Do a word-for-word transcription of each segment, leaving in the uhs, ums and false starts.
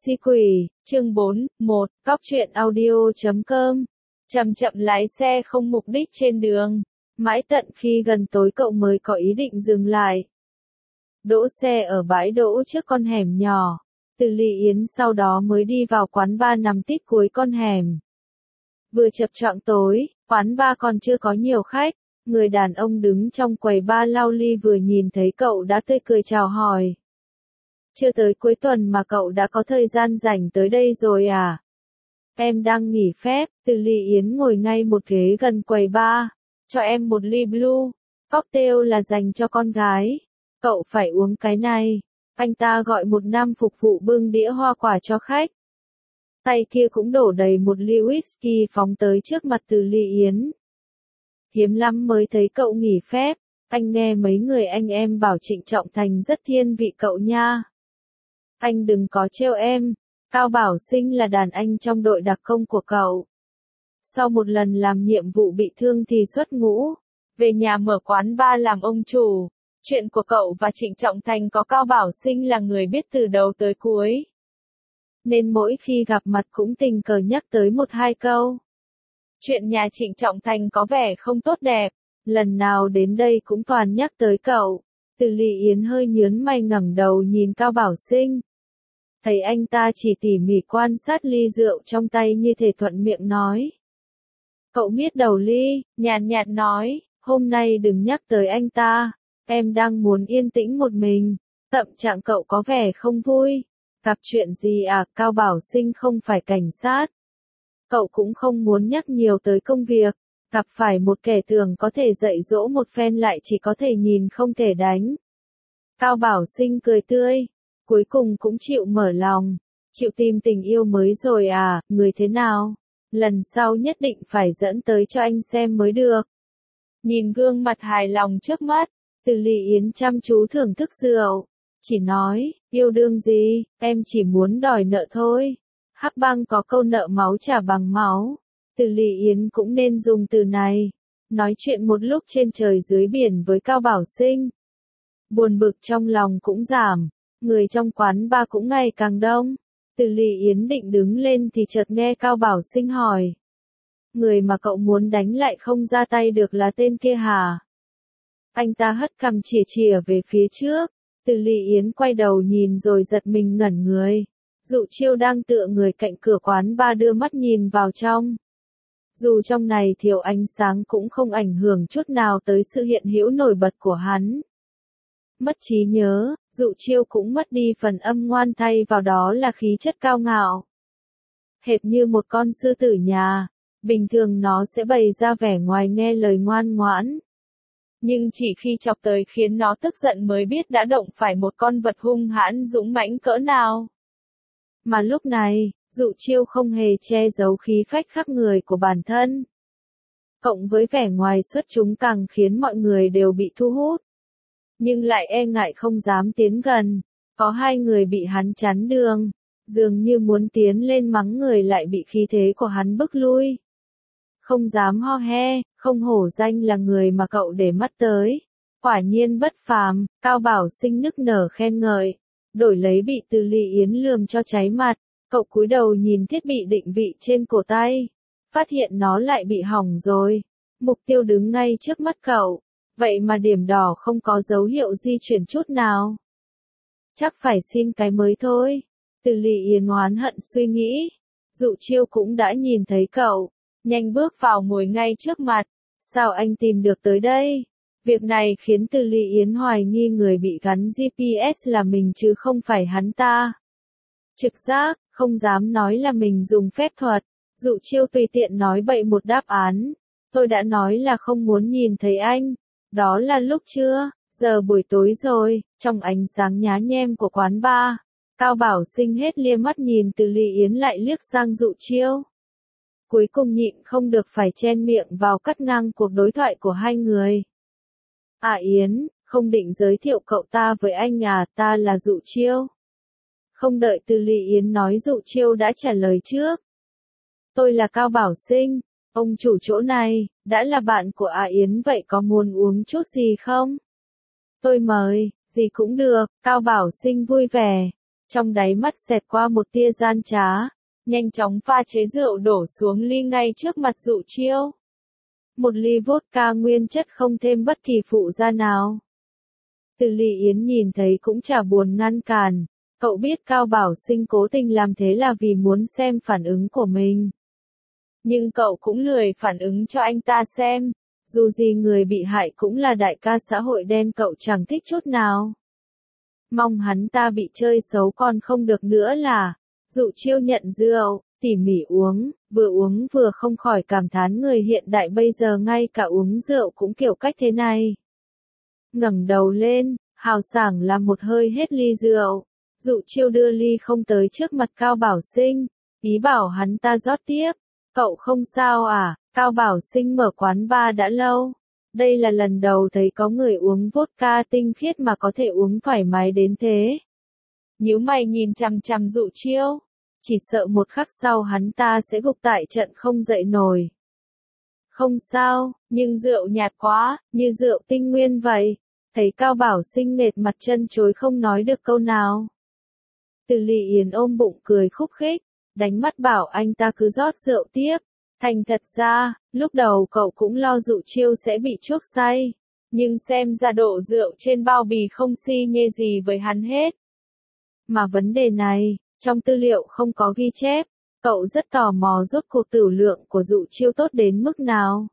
Si quỷ, chương bốn, một, cóc truyện audio chấm com. Chậm chậm lái xe không mục đích trên đường. Mãi tận khi gần tối cậu mới có ý định dừng lại. Đỗ xe ở bãi đỗ trước con hẻm nhỏ. Từ Ly Yến sau đó mới đi vào quán bar nằm tít cuối con hẻm. Vừa chập choạng tối, quán bar còn chưa có nhiều khách. Người đàn ông đứng trong quầy bar lau ly vừa nhìn thấy cậu đã tươi cười chào hỏi. Chưa tới cuối tuần mà cậu đã có thời gian rảnh tới đây rồi à? Em đang nghỉ phép. Từ Ly Yến ngồi ngay một ghế gần quầy bar. Cho em một ly blue. Cocktail là dành cho con gái. Cậu phải uống cái này. Anh ta gọi một nam phục vụ bưng đĩa hoa quả cho khách. Tay kia cũng đổ đầy một ly whisky phóng tới trước mặt Từ Ly Yến. Hiếm lắm mới thấy cậu nghỉ phép. Anh nghe mấy người anh em bảo Trịnh Trọng Thành rất thiên vị cậu nha. Anh đừng có trêu em. Cao Bảo Sinh là đàn anh trong đội đặc công của cậu. Sau một lần làm nhiệm vụ bị thương thì xuất ngũ. Về nhà mở quán bar làm ông chủ. Chuyện của cậu và Trịnh Trọng Thành có Cao Bảo Sinh là người biết từ đầu tới cuối. Nên mỗi khi gặp mặt cũng tình cờ nhắc tới một hai câu. Chuyện nhà Trịnh Trọng Thành có vẻ không tốt đẹp. Lần nào đến đây cũng toàn nhắc tới cậu. Từ Ly Yến hơi nhớn mày ngẩng đầu nhìn Cao Bảo Sinh. Thấy anh ta chỉ tỉ mỉ quan sát ly rượu trong tay như thể thuận miệng nói. Cậu miết đầu ly, nhàn nhạt nói, hôm nay đừng nhắc tới anh ta. Em đang muốn yên tĩnh một mình. Tâm trạng cậu có vẻ không vui. Gặp chuyện gì à? Cao Bảo Sinh không phải cảnh sát. Cậu cũng không muốn nhắc nhiều tới công việc. Gặp phải một kẻ thường có thể dạy dỗ một phen lại chỉ có thể nhìn không thể đánh. Cao Bảo Sinh cười tươi. Cuối cùng cũng chịu mở lòng. Chịu tìm tình yêu mới rồi à? Người thế nào? Lần sau nhất định phải dẫn tới cho anh xem mới được. Nhìn gương mặt hài lòng trước mắt. Từ Ly Yến chăm chú thưởng thức rượu. Chỉ nói, yêu đương gì, em chỉ muốn đòi nợ thôi. Hắc Bang có câu nợ máu trả bằng máu. Từ Ly Yến cũng nên dùng từ này. Nói chuyện một lúc trên trời dưới biển với Cao Bảo Sinh. Buồn bực trong lòng cũng giảm. Người trong quán bar cũng ngày càng đông. Từ Ly Yến định đứng lên thì chợt nghe Cao Bảo Sinh hỏi. Người mà cậu muốn đánh lại không ra tay được là tên kia hả? Anh ta hất cằm chìa chìa về phía trước. Từ Ly Yến quay đầu nhìn rồi giật mình ngẩn người. Dụ Chiêu đang tựa người cạnh cửa quán bar đưa mắt nhìn vào trong. Dù trong này thiếu ánh sáng cũng không ảnh hưởng chút nào tới sự hiện hữu nổi bật của hắn. Mất trí nhớ, Dụ Chiêu cũng mất đi phần âm ngoan, thay vào đó là khí chất cao ngạo. Hệt như một con sư tử nhà, bình thường nó sẽ bày ra vẻ ngoài nghe lời ngoan ngoãn. Nhưng chỉ khi chọc tới khiến nó tức giận mới biết đã động phải một con vật hung hãn dũng mãnh cỡ nào. Mà lúc này, Dụ Chiêu không hề che giấu khí phách khắp người của bản thân. Cộng với vẻ ngoài xuất chúng càng khiến mọi người đều bị thu hút. Nhưng lại e ngại không dám tiến gần. Có hai người bị hắn chắn đường. Dường như muốn tiến lên mắng người lại bị khí thế của hắn bức lui. Không dám ho he, không hổ danh là người mà cậu để mắt tới. Quả nhiên bất phàm, Cao Bảo Sinh nức nở khen ngợi. Đổi lấy bị Từ Ly Yến lườm cho cháy mặt. Cậu cúi đầu nhìn thiết bị định vị trên cổ tay. Phát hiện nó lại bị hỏng rồi. Mục tiêu đứng ngay trước mắt cậu. Vậy mà điểm đỏ không có dấu hiệu di chuyển chút nào. Chắc phải xin cái mới thôi. Từ Ly Yến oán hận suy nghĩ. Dụ Chiêu cũng đã nhìn thấy cậu. Nhanh bước vào ngồi ngay trước mặt. Sao anh tìm được tới đây? Việc này khiến Từ Ly Yến hoài nghi người bị gắn giê pê ét là mình chứ không phải hắn ta. Trực giác, không dám nói là mình dùng phép thuật. Dụ Chiêu tùy tiện nói bậy một đáp án. Tôi đã nói là không muốn nhìn thấy anh. Đó là lúc trưa, giờ buổi tối rồi, trong ánh sáng nhá nhem của quán bar. Cao Bảo Sinh hết lia mắt nhìn Từ Ly Yến lại liếc sang Dụ Chiêu. Cuối cùng nhịn không được phải chen miệng vào cắt ngang cuộc đối thoại của hai người. À Yến, không định giới thiệu cậu ta với anh à, ta là Dụ Chiêu. Không đợi Từ Ly Yến nói Dụ Chiêu đã trả lời trước. Tôi là Cao Bảo Sinh, ông chủ chỗ này, đã là bạn của A Yến vậy có muốn uống chút gì không? Tôi mời, gì cũng được, Cao Bảo Sinh vui vẻ. trong đáy mắt xẹt qua một tia gian trá, nhanh chóng pha chế rượu đổ xuống ly ngay trước mặt Dụ Chiêu. Một ly vodka nguyên chất không thêm bất kỳ phụ gia nào. Từ Ly Yến nhìn thấy cũng chả buồn ngăn cản, cậu biết Cao Bảo Sinh cố tình làm thế là vì muốn xem phản ứng của mình. Nhưng cậu cũng lười phản ứng cho anh ta xem, dù gì người bị hại cũng là đại ca xã hội đen cậu chẳng thích chút nào. Mong hắn ta bị chơi xấu còn không được nữa là, Dụ Chiêu nhận rượu, tỉ mỉ uống, vừa uống vừa không khỏi cảm thán người hiện đại bây giờ ngay cả uống rượu cũng kiểu cách thế này. Ngẩng đầu lên, hào sảng làm một hơi hết ly rượu, Dụ Chiêu đưa ly không tới trước mặt Cao Bảo Sinh, ý bảo hắn ta rót tiếp. Cậu không sao à? Cao Bảo Sinh mở quán bar đã lâu. Đây là lần đầu thấy có người uống vodka tinh khiết mà có thể uống thoải mái đến thế. Nhíu mày nhìn chằm chằm Dụ Chiêu, chỉ sợ một khắc sau hắn ta sẽ gục tại trận không dậy nổi. Không sao, nhưng rượu nhạt quá, như rượu tinh nguyên vậy. Thấy Cao Bảo Sinh nệt mặt chân chối không nói được câu nào. Từ Ly Yến ôm bụng cười khúc khích, đánh mắt bảo anh ta cứ rót rượu tiếp. Thành thật ra, lúc đầu cậu cũng lo Dụ Chiêu sẽ bị chuốc say, nhưng xem ra độ rượu trên bao bì không xi nhê gì với hắn hết. Mà vấn đề này, trong tư liệu không có ghi chép, cậu rất tò mò rốt cuộc tửu lượng của Dụ Chiêu tốt đến mức nào.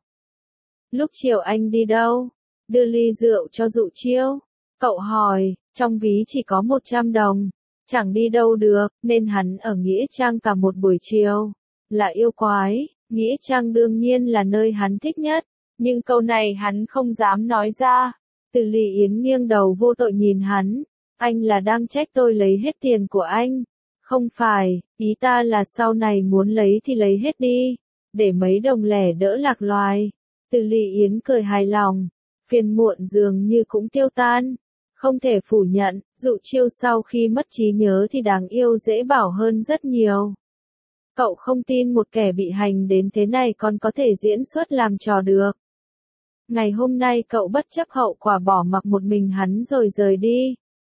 Lúc chiều anh đi đâu? Đưa ly rượu cho Dụ Chiêu. Cậu hỏi, trong ví chỉ có một trăm đồng, chẳng đi đâu được, nên hắn ở Nghĩa Trang cả một buổi chiều. Là yêu quái, Nghĩa Trang đương nhiên là nơi hắn thích nhất, nhưng câu này hắn không dám nói ra. Từ Ly Yến nghiêng đầu vô tội nhìn hắn, anh là đang trách tôi lấy hết tiền của anh. Không phải, ý ta là sau này muốn lấy thì lấy hết đi, để mấy đồng lẻ đỡ lạc loài. Từ Ly Yến cười hài lòng, phiền muộn dường như cũng tiêu tan. Không thể phủ nhận, Dụ Chiêu sau khi mất trí nhớ thì đáng yêu dễ bảo hơn rất nhiều. Cậu không tin một kẻ bị hành đến thế này còn có thể diễn xuất làm trò được. Ngày hôm nay cậu bất chấp hậu quả bỏ mặc một mình hắn rồi rời đi.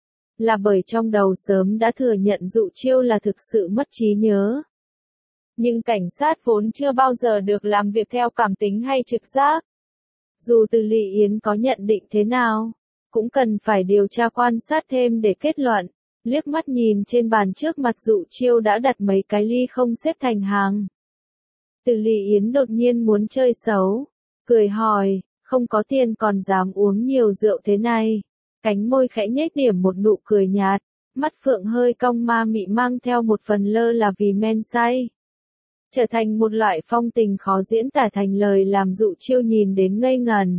Là bởi trong đầu sớm đã thừa nhận Dụ Chiêu là thực sự mất trí nhớ. Nhưng cảnh sát vốn chưa bao giờ được làm việc theo cảm tính hay trực giác. Dù Từ Ly Yến có nhận định thế nào, cũng cần phải điều tra quan sát thêm để kết luận. Liếc mắt nhìn trên bàn trước mặt Dụ Chiêu đã đặt mấy cái ly không xếp thành hàng. Từ Ly Yến đột nhiên muốn chơi xấu, cười hỏi, không có tiền còn dám uống nhiều rượu thế này. Cánh môi khẽ nhếch điểm một nụ cười nhạt, mắt phượng hơi cong ma mị mang theo một phần lơ là vì men say. Trở thành một loại phong tình khó diễn tả thành lời làm Dụ Chiêu nhìn đến ngây ngần.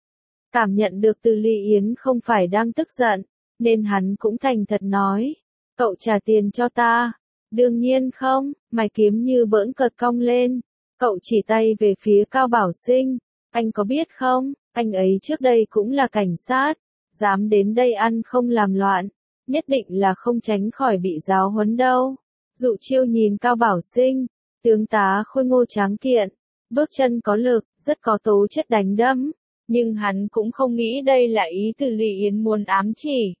Cảm nhận được Từ Ly Yến không phải đang tức giận, nên hắn cũng thành thật nói, cậu trả tiền cho ta. Đương nhiên không, mày kiếm như bỡn cợt cong lên. Cậu chỉ tay về phía Cao Bảo Sinh, anh có biết không, anh ấy trước đây cũng là cảnh sát, dám đến đây ăn không làm loạn, nhất định là không tránh khỏi bị giáo huấn đâu. Dụ Chiêu nhìn Cao Bảo Sinh, tướng tá khôi ngô tráng kiện, bước chân có lực, rất có tố chất đánh đấm, nhưng hắn cũng không nghĩ đây là ý Từ Ly Yến muốn ám chỉ.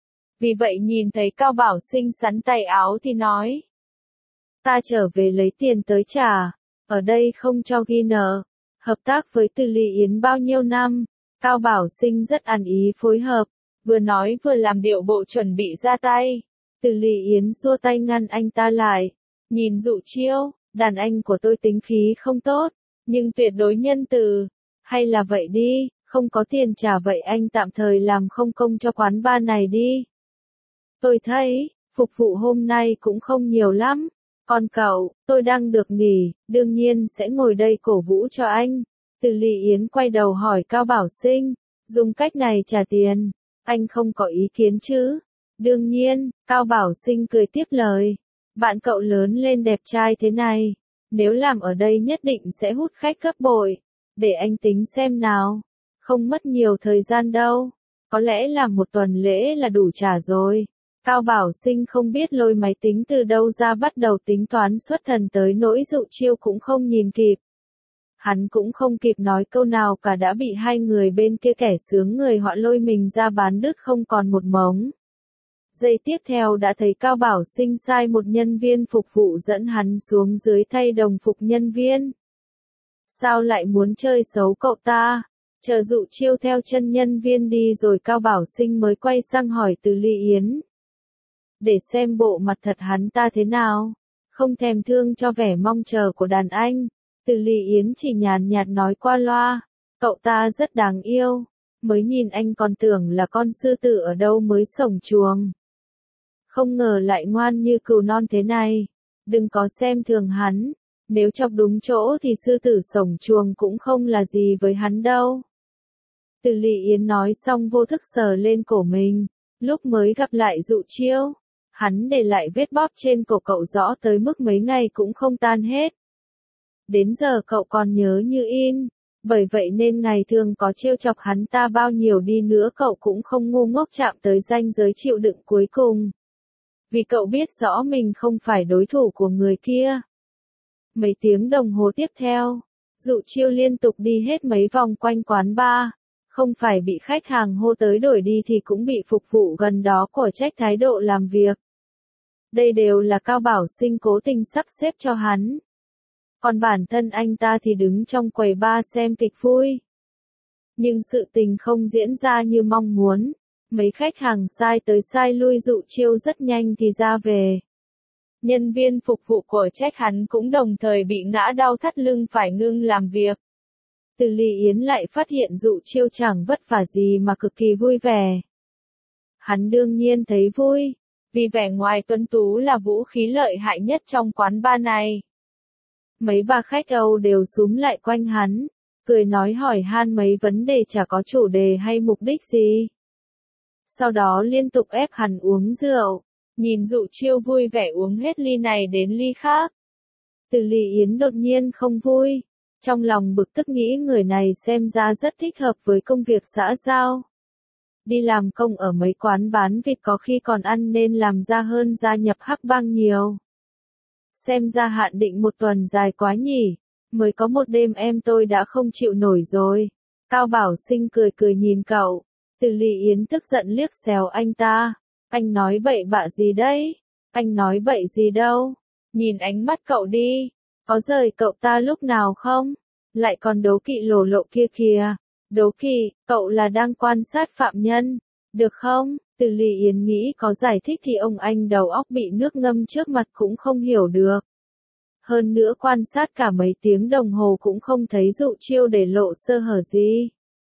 Vì vậy nhìn thấy Cao Bảo Sinh sắn tay áo thì nói, ta trở về lấy tiền tới trả, ở đây không cho ghi nợ. Hợp tác với Từ Ly Yến bao nhiêu năm, Cao Bảo Sinh rất ăn ý phối hợp, vừa nói vừa làm điệu bộ chuẩn bị ra tay. Từ Ly Yến xua tay ngăn anh ta lại, nhìn Dụ Chiêu, đàn anh của tôi tính khí không tốt, nhưng tuyệt đối nhân từ. Hay là vậy đi, không có tiền trả vậy anh tạm thời làm không công cho quán bar này đi. Tôi thấy, phục vụ hôm nay cũng không nhiều lắm. Còn cậu, tôi đang được nghỉ, đương nhiên sẽ ngồi đây cổ vũ cho anh. Từ Ly Yến quay đầu hỏi Cao Bảo Sinh, dùng cách này trả tiền, anh không có ý kiến chứ? Đương nhiên, Cao Bảo Sinh cười tiếp lời. Bạn cậu lớn lên đẹp trai thế này, nếu làm ở đây nhất định sẽ hút khách gấp bội. Để anh tính xem nào, không mất nhiều thời gian đâu, có lẽ là một tuần lễ là đủ trả rồi. Cao Bảo Sinh không biết lôi máy tính từ đâu ra bắt đầu tính toán xuất thần tới nỗi Dụ Chiêu cũng không nhìn kịp. Hắn cũng không kịp nói câu nào cả đã bị hai người bên kia kẻ sướng người họ lôi mình ra bán đứt không còn một mống. Giây tiếp theo đã thấy Cao Bảo Sinh sai một nhân viên phục vụ dẫn hắn xuống dưới thay đồng phục nhân viên. Sao lại muốn chơi xấu cậu ta? Chờ Dụ Chiêu theo chân nhân viên đi rồi Cao Bảo Sinh mới quay sang hỏi Từ Ly Yến. Để xem bộ mặt thật hắn ta thế nào. Không thèm thương cho vẻ mong chờ của đàn anh. Từ Ly Yến chỉ nhàn nhạt nói qua loa. Cậu ta rất đáng yêu. Mới nhìn anh còn tưởng là con sư tử ở đâu mới sổng chuồng. Không ngờ lại ngoan như cừu non thế này. Đừng có xem thường hắn. Nếu chọc đúng chỗ thì sư tử sổng chuồng cũng không là gì với hắn đâu. Từ Ly Yến nói xong vô thức sờ lên cổ mình. Lúc mới gặp lại Dụ Chiêu, hắn để lại vết bóp trên cổ cậu rõ tới mức mấy ngày cũng không tan hết. Đến giờ cậu còn nhớ như in. Bởi vậy nên ngày thường có trêu chọc hắn ta bao nhiêu đi nữa cậu cũng không ngu ngốc chạm tới ranh giới chịu đựng cuối cùng. Vì cậu biết rõ mình không phải đối thủ của người kia. Mấy tiếng đồng hồ tiếp theo, Dụ Chiêu liên tục đi hết mấy vòng quanh quán bar. Không phải bị khách hàng hô tới đổi đi thì cũng bị phục vụ gần đó của trách thái độ làm việc. Đây đều là Cao Bảo Sinh cố tình sắp xếp cho hắn. Còn bản thân anh ta thì đứng trong quầy bar xem kịch vui. Nhưng sự tình không diễn ra như mong muốn. Mấy khách hàng sai tới sai lui Dụ Chiêu rất nhanh thì ra về. Nhân viên phục vụ của trách hắn cũng đồng thời bị ngã đau thắt lưng phải ngưng làm việc. Từ Ly Yến lại phát hiện Dụ Chiêu chẳng vất vả gì mà cực kỳ vui vẻ. Hắn đương nhiên thấy vui, vì vẻ ngoài tuấn tú là vũ khí lợi hại nhất trong quán bar này. Mấy bà khách Âu đều xúm lại quanh hắn, cười nói hỏi han mấy vấn đề chả có chủ đề hay mục đích gì. Sau đó liên tục ép hắn uống rượu, nhìn Dụ Chiêu vui vẻ uống hết ly này đến ly khác. Từ Ly Yến đột nhiên không vui. Trong lòng bực tức nghĩ người này xem ra rất thích hợp với công việc xã giao. Đi làm công ở mấy quán bán vịt có khi còn ăn nên làm ra hơn gia nhập hắc bang nhiều. Xem ra hạn định một tuần dài quá nhỉ, mới có một đêm em tôi đã không chịu nổi rồi. Cao Bảo Sinh cười cười nhìn cậu, Từ Ly Yến tức giận liếc xéo anh ta. Anh nói bậy bạ gì đấy? Anh nói bậy gì đâu? Nhìn ánh mắt cậu đi. Có rời cậu ta lúc nào không? Lại còn đố kỵ lồ lộ kia kìa. Đố kỵ, cậu là đang quan sát phạm nhân. Được không? Từ Ly Yến nghĩ có giải thích thì ông anh đầu óc bị nước ngâm trước mặt cũng không hiểu được. Hơn nữa quan sát cả mấy tiếng đồng hồ cũng không thấy Dụ Chiêu để lộ sơ hở gì.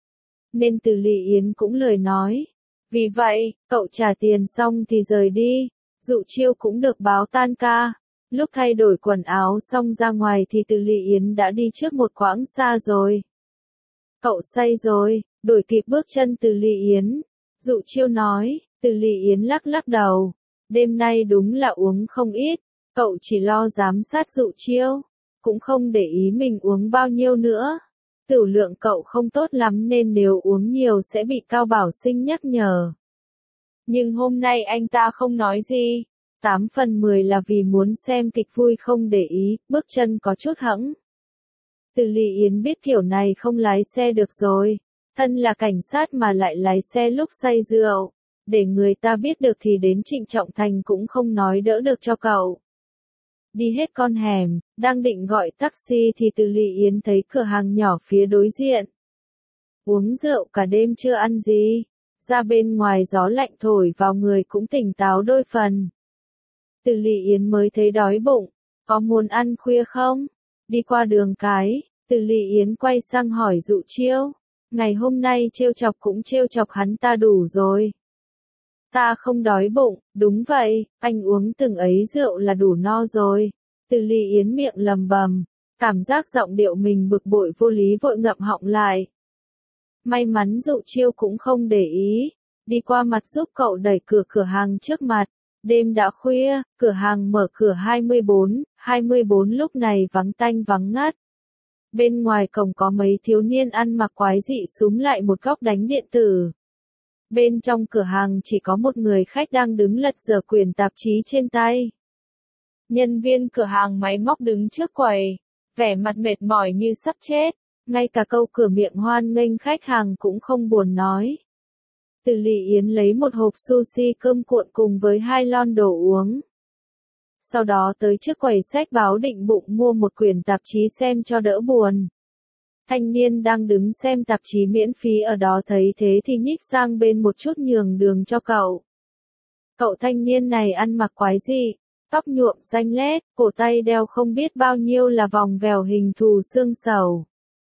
Nên Từ Ly Yến cũng lười nói. Vì vậy, cậu trả tiền xong thì rời đi. Dụ Chiêu cũng được báo tan ca. Lúc thay đổi quần áo xong ra ngoài thì Từ Ly Yến đã đi trước một quãng xa rồi. Cậu say rồi, đổi kịp bước chân Từ Ly Yến. Dụ Chiêu nói, Từ Ly Yến lắc lắc đầu. Đêm nay đúng là uống không ít, cậu chỉ lo giám sát Dụ Chiêu, cũng không để ý mình uống bao nhiêu nữa. Tửu lượng cậu không tốt lắm nên nếu uống nhiều sẽ bị Cao Bảo Sinh nhắc nhở. Nhưng hôm nay anh ta không nói gì. Tám phần mười là vì muốn xem kịch vui không để ý, bước chân có chút hẫng. Từ Ly Yến biết kiểu này không lái xe được rồi. Thân là cảnh sát mà lại lái xe lúc say rượu. Để người ta biết được thì đến Trịnh Trọng Thành cũng không nói đỡ được cho cậu. Đi hết con hẻm, đang định gọi taxi thì Từ Ly Yến thấy cửa hàng nhỏ phía đối diện. Uống rượu cả đêm chưa ăn gì. Ra bên ngoài gió lạnh thổi vào người cũng tỉnh táo đôi phần. Từ Ly Yến mới thấy đói bụng, có muốn ăn khuya không? Đi qua đường cái, Từ Ly Yến quay sang hỏi Dụ Chiêu. Ngày hôm nay trêu chọc cũng trêu chọc hắn ta đủ rồi. Ta không đói bụng, đúng vậy, anh uống từng ấy rượu là đủ no rồi. Từ Ly Yến miệng lầm bầm, cảm giác giọng điệu mình bực bội vô lý vội ngậm họng lại. May mắn Dụ Chiêu cũng không để ý, đi qua mặt giúp cậu đẩy cửa cửa hàng trước mặt. Đêm đã khuya, cửa hàng mở cửa hai mươi bốn, hai mươi bốn lúc này vắng tanh vắng ngắt. Bên ngoài cổng có mấy thiếu niên ăn mặc quái dị xúm lại một góc đánh điện tử. Bên trong cửa hàng chỉ có một người khách đang đứng lật dở quyển tạp chí trên tay. Nhân viên cửa hàng máy móc đứng trước quầy, vẻ mặt mệt mỏi như sắp chết, ngay cả câu cửa miệng hoan nghênh khách hàng cũng không buồn nói. Từ Lị Yến lấy một hộp sushi cơm cuộn cùng với hai lon đồ uống. Sau đó tới trước quầy sách báo định bụng mua một quyển tạp chí xem cho đỡ buồn. Thanh niên đang đứng xem tạp chí miễn phí ở đó thấy thế thì nhích sang bên một chút nhường đường cho cậu. Cậu thanh niên này ăn mặc quái dị, tóc nhuộm xanh lét, cổ tay đeo không biết bao nhiêu là vòng vèo hình thù xương sầu.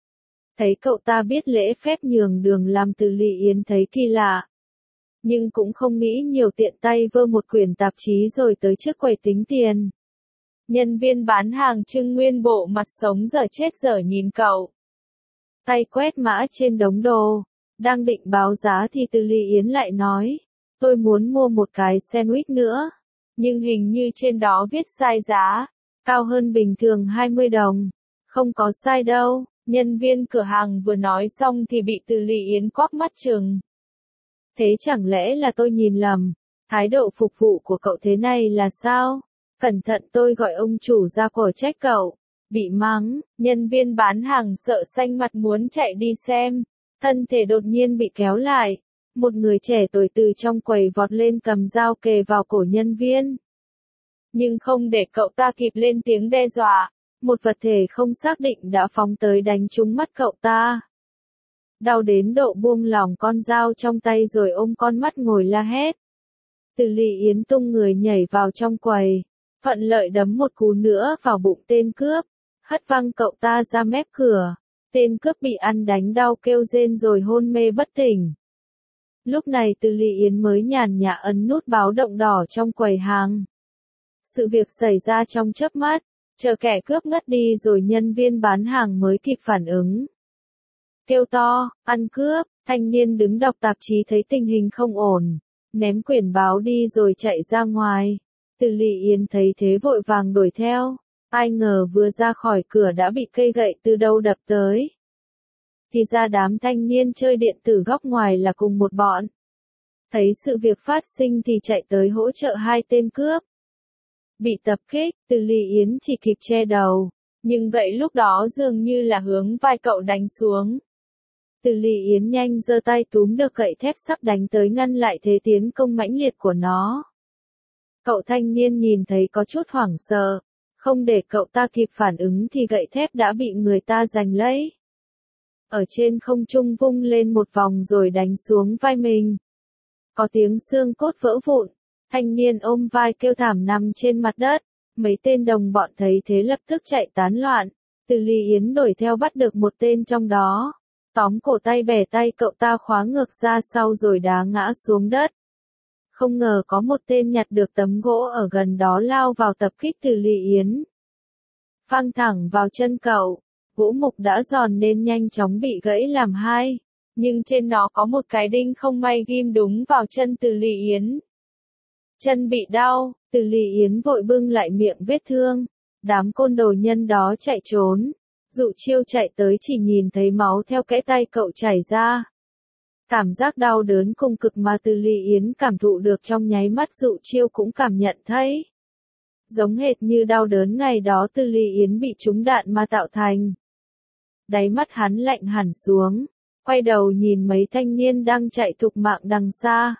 Thấy cậu ta biết lễ phép nhường đường làm Từ Lị Yến thấy kỳ lạ. Nhưng cũng không nghĩ nhiều, tiện tay vơ một quyển tạp chí rồi tới trước quầy tính tiền. Nhân viên bán hàng trưng nguyên bộ mặt sống dở chết dở nhìn cậu. Tay quét mã trên đống đồ, đang định báo giá thì Từ Lị Yến lại nói, tôi muốn mua một cái sandwich nữa, nhưng hình như trên đó viết sai giá, cao hơn bình thường hai mươi đồng. Không có sai đâu, nhân viên cửa hàng vừa nói xong thì bị Từ Lị Yến quắc mắt trừng. Thế chẳng lẽ là tôi nhìn lầm, thái độ phục vụ của cậu thế này là sao? Cẩn thận tôi gọi ông chủ ra cổ trách cậu. Bị mắng, nhân viên bán hàng sợ xanh mặt muốn chạy đi xem, thân thể đột nhiên bị kéo lại. Một người trẻ tuổi từ trong quầy vọt lên cầm dao kề vào cổ nhân viên. Nhưng không để cậu ta kịp lên tiếng đe dọa, một vật thể không xác định đã phóng tới đánh trúng mắt cậu ta. Đau đến độ buông lỏng con dao trong tay rồi ôm con mắt ngồi la hét. Từ Lị Yến tung người nhảy vào trong quầy, thuận lợi đấm một cú nữa vào bụng tên cướp, hất văng cậu ta ra mép cửa. Tên cướp bị ăn đánh đau kêu rên rồi hôn mê bất tỉnh. Lúc này Từ Lị Yến mới nhàn nhã ấn nút báo động đỏ trong quầy hàng. Sự việc xảy ra trong chớp mắt, chờ kẻ cướp ngất đi rồi nhân viên bán hàng mới kịp phản ứng. Kêu to, ăn cướp, thanh niên đứng đọc tạp chí thấy tình hình không ổn, ném quyển báo đi rồi chạy ra ngoài. Từ Lị Yến thấy thế vội vàng đuổi theo, ai ngờ vừa ra khỏi cửa đã bị cây gậy từ đâu đập tới. Thì ra đám thanh niên chơi điện tử góc ngoài là cùng một bọn. Thấy sự việc phát sinh thì chạy tới hỗ trợ hai tên cướp. Bị tập kích, Từ Lị Yến chỉ kịp che đầu, nhưng gậy lúc đó dường như là hướng vai cậu đánh xuống. Từ Lị Yến nhanh giơ tay túm được gậy thép sắp đánh tới ngăn lại thế tiến công mãnh liệt của nó. Cậu thanh niên nhìn thấy có chút hoảng sợ, không để cậu ta kịp phản ứng thì gậy thép đã bị người ta giành lấy. Ở trên không trung vung lên một vòng rồi đánh xuống vai mình. Có tiếng xương cốt vỡ vụn, thanh niên ôm vai kêu thảm nằm trên mặt đất, mấy tên đồng bọn thấy thế lập tức chạy tán loạn. Từ Lị Yến đuổi theo bắt được một tên trong đó, tóm cổ tay bẻ tay cậu ta khóa ngược ra sau rồi đá ngã xuống đất. Không ngờ có một tên nhặt được tấm gỗ ở gần đó lao vào tập kích Từ Lị Yến. Phang thẳng vào chân cậu, gỗ mục đã giòn nên nhanh chóng bị gãy làm hai, nhưng trên nó có một cái đinh không may ghim đúng vào chân Từ Lị Yến. Chân bị đau, Từ Lị Yến vội bưng lại miệng vết thương, đám côn đồ nhân đó chạy trốn. Dụ Chiêu chạy tới chỉ nhìn thấy máu theo kẽ tay cậu chảy ra. Cảm giác đau đớn cùng cực mà Từ Lị Yến cảm thụ được trong nháy mắt Dụ Chiêu cũng cảm nhận thấy. Giống hệt như đau đớn ngày đó Từ Lị Yến bị trúng đạn mà tạo thành. Đáy mắt hắn lạnh hẳn xuống, quay đầu nhìn mấy thanh niên đang chạy thục mạng đằng xa.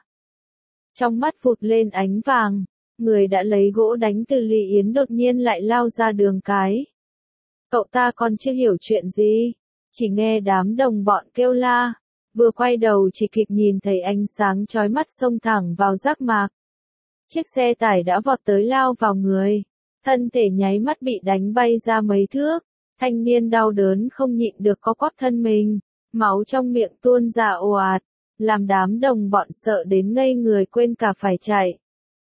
Trong mắt vụt lên ánh vàng, người đã lấy gỗ đánh Từ Lị Yến đột nhiên lại lao ra đường cái. Cậu ta còn chưa hiểu chuyện gì, chỉ nghe đám đồng bọn kêu la, vừa quay đầu chỉ kịp nhìn thấy ánh sáng chói mắt xông thẳng vào giác mạc. Chiếc xe tải đã vọt tới lao vào người, thân thể nháy mắt bị đánh bay ra mấy thước, thanh niên đau đớn không nhịn được co quắp thân mình, máu trong miệng tuôn ra ồ ạt, làm đám đồng bọn sợ đến ngây người quên cả phải chạy.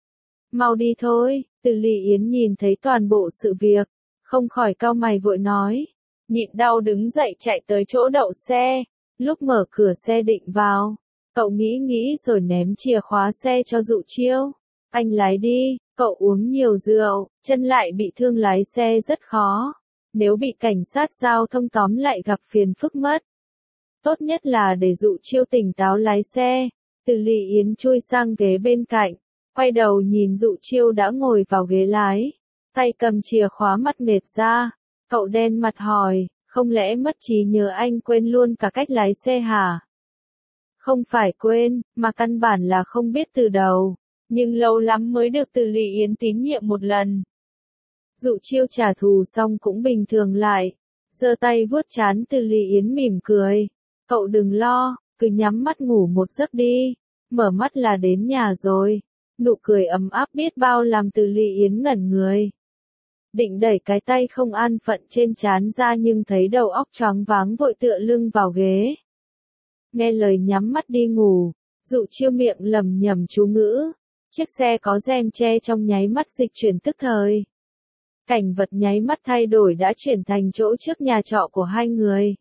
Mau đi thôi, Từ Lị Yến nhìn thấy toàn bộ sự việc, không khỏi cau mày vội nói, nhịn đau đứng dậy chạy tới chỗ đậu xe, lúc mở cửa xe định vào, cậu nghĩ nghĩ rồi ném chìa khóa xe cho Dụ Chiêu, anh lái đi, cậu uống nhiều rượu, chân lại bị thương lái xe rất khó, nếu bị cảnh sát giao thông tóm lại gặp phiền phức mất. Tốt nhất là để Dụ Chiêu tỉnh táo lái xe. Từ Lị Yến chui sang ghế bên cạnh, quay đầu nhìn Dụ Chiêu đã ngồi vào ghế lái, tay cầm chìa khóa mặt mệt ra, cậu đen mặt hỏi, không lẽ mất trí nhớ anh quên luôn cả cách lái xe hả? Không phải quên, mà căn bản là không biết từ đầu. Nhưng lâu lắm mới được Từ Lị Yến tín nhiệm một lần. Dụ Chiêu trả thù xong cũng bình thường lại. Giơ tay vuốt trán Từ Lị Yến mỉm cười. Cậu đừng lo, cứ nhắm mắt ngủ một giấc đi. Mở mắt là đến nhà rồi. Nụ cười ấm áp biết bao làm Từ Lị Yến ngẩn người. Định đẩy cái tay không an phận trên trán ra nhưng thấy đầu óc choáng váng vội tựa lưng vào ghế. Nghe lời nhắm mắt đi ngủ, Dụ Chiêu miệng lẩm nhẩm chú ngữ. Chiếc xe có rèm che trong nháy mắt dịch chuyển tức thời. Cảnh vật nháy mắt thay đổi đã chuyển thành chỗ trước nhà trọ của hai người.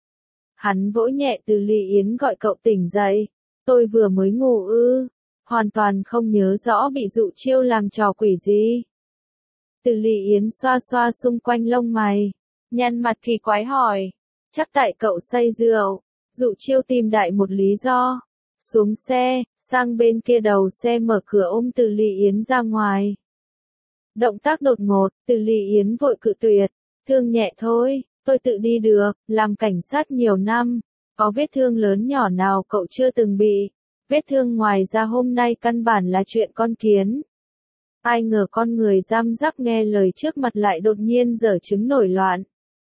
Hắn vỗ nhẹ Từ Lị Yến gọi cậu tỉnh dậy. Tôi vừa mới ngủ ư, hoàn toàn không nhớ rõ bị Dụ Chiêu làm trò quỷ gì. Từ Lị Yến xoa xoa xung quanh lông mày, nhăn mặt kỳ quái hỏi. Chắc tại cậu say rượu. Dụ Chiêu tìm đại một lý do. Xuống xe, sang bên kia đầu xe mở cửa ôm Từ Lị Yến ra ngoài. Động tác đột ngột, Từ Lị Yến vội cự tuyệt. Thương nhẹ thôi, tôi tự đi được, làm cảnh sát nhiều năm. Có vết thương lớn nhỏ nào cậu chưa từng bị. Vết thương ngoài ra hôm nay căn bản là chuyện con kiến. Ai ngờ con người giam giáp nghe lời trước mặt lại đột nhiên giở trứng nổi loạn.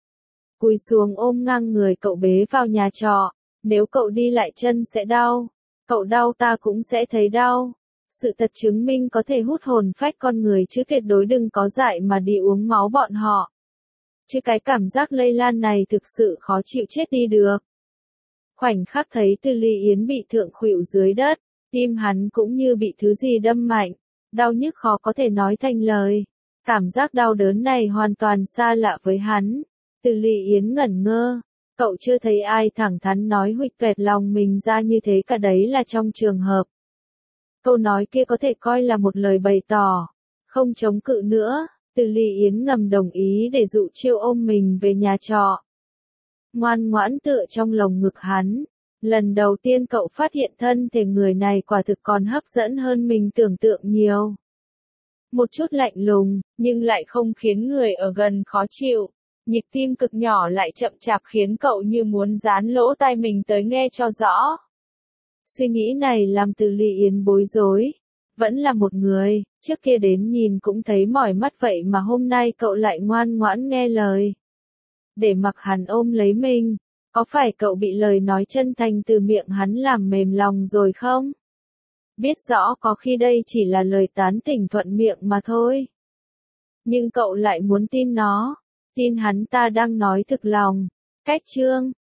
Cúi xuống ôm ngang người cậu bế vào nhà trọ. Nếu cậu đi lại chân sẽ đau. Cậu đau ta cũng sẽ thấy đau. Sự thật chứng minh có thể hút hồn phách con người chứ tuyệt đối đừng có dại mà đi uống máu bọn họ. Chứ cái cảm giác lây lan này thực sự khó chịu chết đi được. Khoảnh khắc thấy Từ Lị Yến bị thượng khuỵu dưới đất, tim hắn cũng như bị thứ gì đâm mạnh, đau nhức khó có thể nói thành lời. Cảm giác đau đớn này hoàn toàn xa lạ với hắn. Từ Lị Yến ngẩn ngơ, cậu chưa thấy ai thẳng thắn nói huỵch toẹt lòng mình ra như thế cả, đấy là trong trường hợp. Câu nói kia có thể coi là một lời bày tỏ, không chống cự nữa. Từ Lị Yến ngầm đồng ý để Dụ Chiêu ôm mình về nhà trọ. Ngoan ngoãn tựa trong lồng ngực hắn. Lần đầu tiên cậu phát hiện thân thể người này quả thực còn hấp dẫn hơn mình tưởng tượng nhiều. Một chút lạnh lùng, nhưng lại không khiến người ở gần khó chịu. Nhịp tim cực nhỏ lại chậm chạp khiến cậu như muốn dán lỗ tai mình tới nghe cho rõ. Suy nghĩ này làm Từ Lị Yến bối rối. Vẫn là một người, trước kia đến nhìn cũng thấy mỏi mắt vậy mà hôm nay cậu lại ngoan ngoãn nghe lời. Để mặc hắn ôm lấy mình, có phải cậu bị lời nói chân thành từ miệng hắn làm mềm lòng rồi không? Biết rõ có khi đây chỉ là lời tán tỉnh thuận miệng mà thôi. Nhưng cậu lại muốn tin nó, tin hắn ta đang nói thực lòng. Cách chương